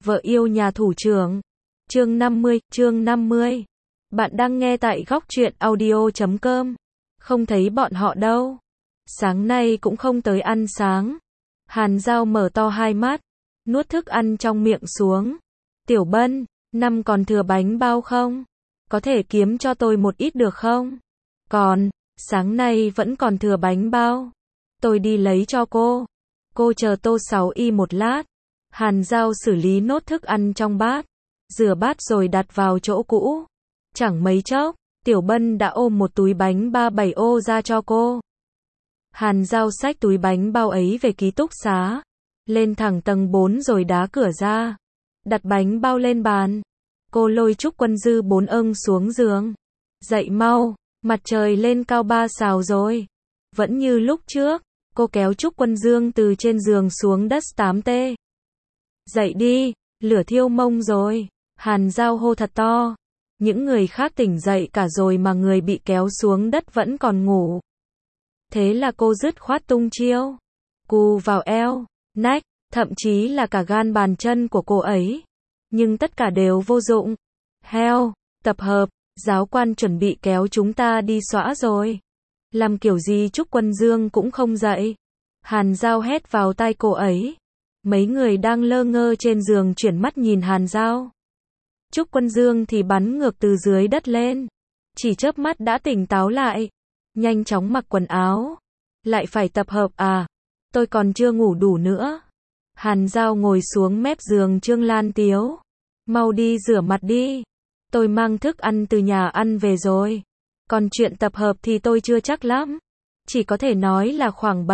Vợ yêu nhà thủ trưởng. Chương 50. Bạn đang nghe tại góc truyện audio.com. Không thấy bọn họ đâu. Sáng nay cũng không tới ăn sáng. Hàn Dao mở to hai mắt, nuốt thức ăn trong miệng xuống. Tiểu Bân, năm còn thừa bánh bao không? Có thể kiếm cho tôi một ít được không? Còn, sáng nay vẫn còn thừa bánh bao. Tôi đi lấy cho cô. Cô chờ Tô 6Y một lát. Hàn Dao xử lý nốt thức ăn trong bát, rửa bát rồi đặt vào chỗ cũ. Chẳng mấy chốc, Tiểu Bân đã ôm một túi bánh 37 ô ra cho cô. Hàn Dao xách túi bánh bao ấy về ký túc xá, lên thẳng tầng 4 rồi đá cửa ra, đặt bánh bao lên bàn. Cô lôi Trúc Quân Dư 4 âng xuống giường. Dậy mau, mặt trời lên cao 3 sào rồi. Vẫn như lúc trước, cô kéo Trúc Quân Dương từ trên giường xuống đất 8T. Dậy đi, lửa thiêu mông rồi. Hàn Dao hô thật to. Những người khác tỉnh dậy cả rồi mà người bị kéo xuống đất vẫn còn ngủ. Thế là cô dứt khoát tung chiêu. Cù vào eo, nách, thậm chí là cả gan bàn chân của cô ấy. Nhưng tất cả đều vô dụng. Heo, tập hợp, giáo quan chuẩn bị kéo chúng ta đi xõa rồi. Làm kiểu gì Trúc Quân Dương cũng không dậy. Hàn Dao hét vào tai cô ấy. Mấy người đang lơ ngơ trên giường chuyển mắt nhìn Hàn Dao. Trúc Quân Dương thì bắn ngược từ dưới đất lên. Chỉ chớp mắt đã tỉnh táo lại. Nhanh chóng mặc quần áo. Lại phải tập hợp à? Tôi còn chưa ngủ đủ nữa. Hàn Dao ngồi xuống mép giường Trương Lan Tiếu. Mau đi rửa mặt đi. Tôi mang thức ăn từ nhà ăn về rồi. Còn chuyện tập hợp thì tôi chưa chắc lắm. Chỉ có thể nói là khoảng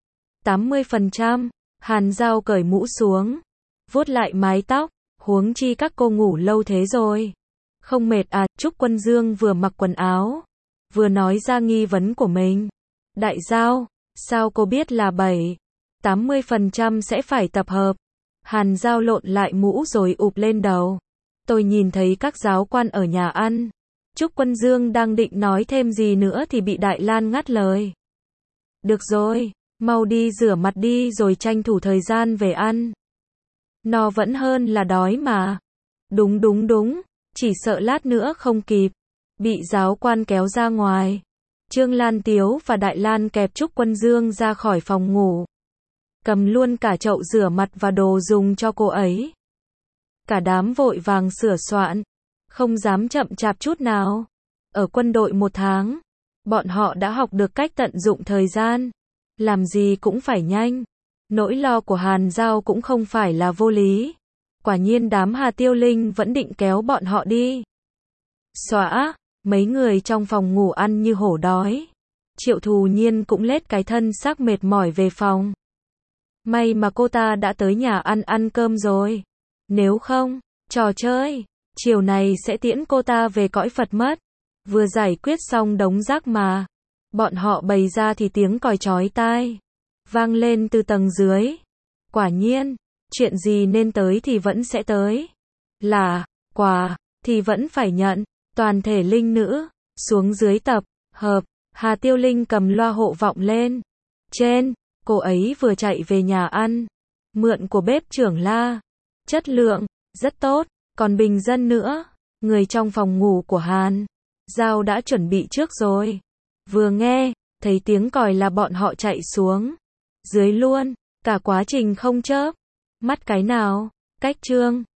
70-80%. Hàn Dao cởi mũ xuống, vuốt lại mái tóc, huống chi các cô ngủ lâu thế rồi. Không mệt à? Trúc Quân Dương vừa mặc quần áo, vừa nói ra nghi vấn của mình. Đại Dao, sao cô biết là 70-80% sẽ phải tập hợp? Hàn Dao lộn lại mũ rồi ụp lên đầu. Tôi nhìn thấy các giáo quan ở nhà ăn. Trúc Quân Dương đang định nói thêm gì nữa thì bị Đại Lan ngắt lời. Được rồi, mau đi rửa mặt đi rồi tranh thủ thời gian về ăn. No vẫn hơn là đói mà. Đúng, chỉ sợ lát nữa không kịp. Bị giáo quan kéo ra ngoài. Trương Lan Tiếu và Đại Lan kẹp Trúc Quân Dương ra khỏi phòng ngủ. Cầm luôn cả chậu rửa mặt và đồ dùng cho cô ấy. Cả đám vội vàng sửa soạn. Không dám chậm chạp chút nào. Ở quân đội 1 tháng, bọn họ đã học được cách tận dụng thời gian. Làm gì cũng phải nhanh. Nỗi lo của Hàn Dao cũng không phải là vô lý. Quả nhiên đám Hà Tiêu Linh vẫn định kéo bọn họ đi. Xõa, mấy người trong phòng ngủ ăn như hổ đói. Triệu Thù Nhiên cũng lết cái thân xác mệt mỏi về phòng. May mà cô ta đã tới nhà ăn cơm rồi. Nếu không, trò chơi, chiều này sẽ tiễn cô ta về cõi Phật mất. Vừa giải quyết xong đống rác mà. Bọn họ bày ra thì tiếng còi chói tai vang lên từ tầng dưới. Quả nhiên, chuyện gì nên tới thì vẫn sẽ tới. Là quà thì vẫn phải nhận. Toàn thể linh nữ xuống dưới tập hợp. Hà Tiêu Linh cầm loa hộ vọng lên. Trên, cô ấy vừa chạy về nhà ăn, mượn của bếp trưởng La. Chất lượng rất tốt, còn bình dân nữa. Người trong phòng ngủ của Hàn Dao đã chuẩn bị trước rồi. Vừa nghe thấy tiếng còi là bọn họ chạy xuống dưới luôn. Cả quá trình không chớp mắt cái nào. Cách Trương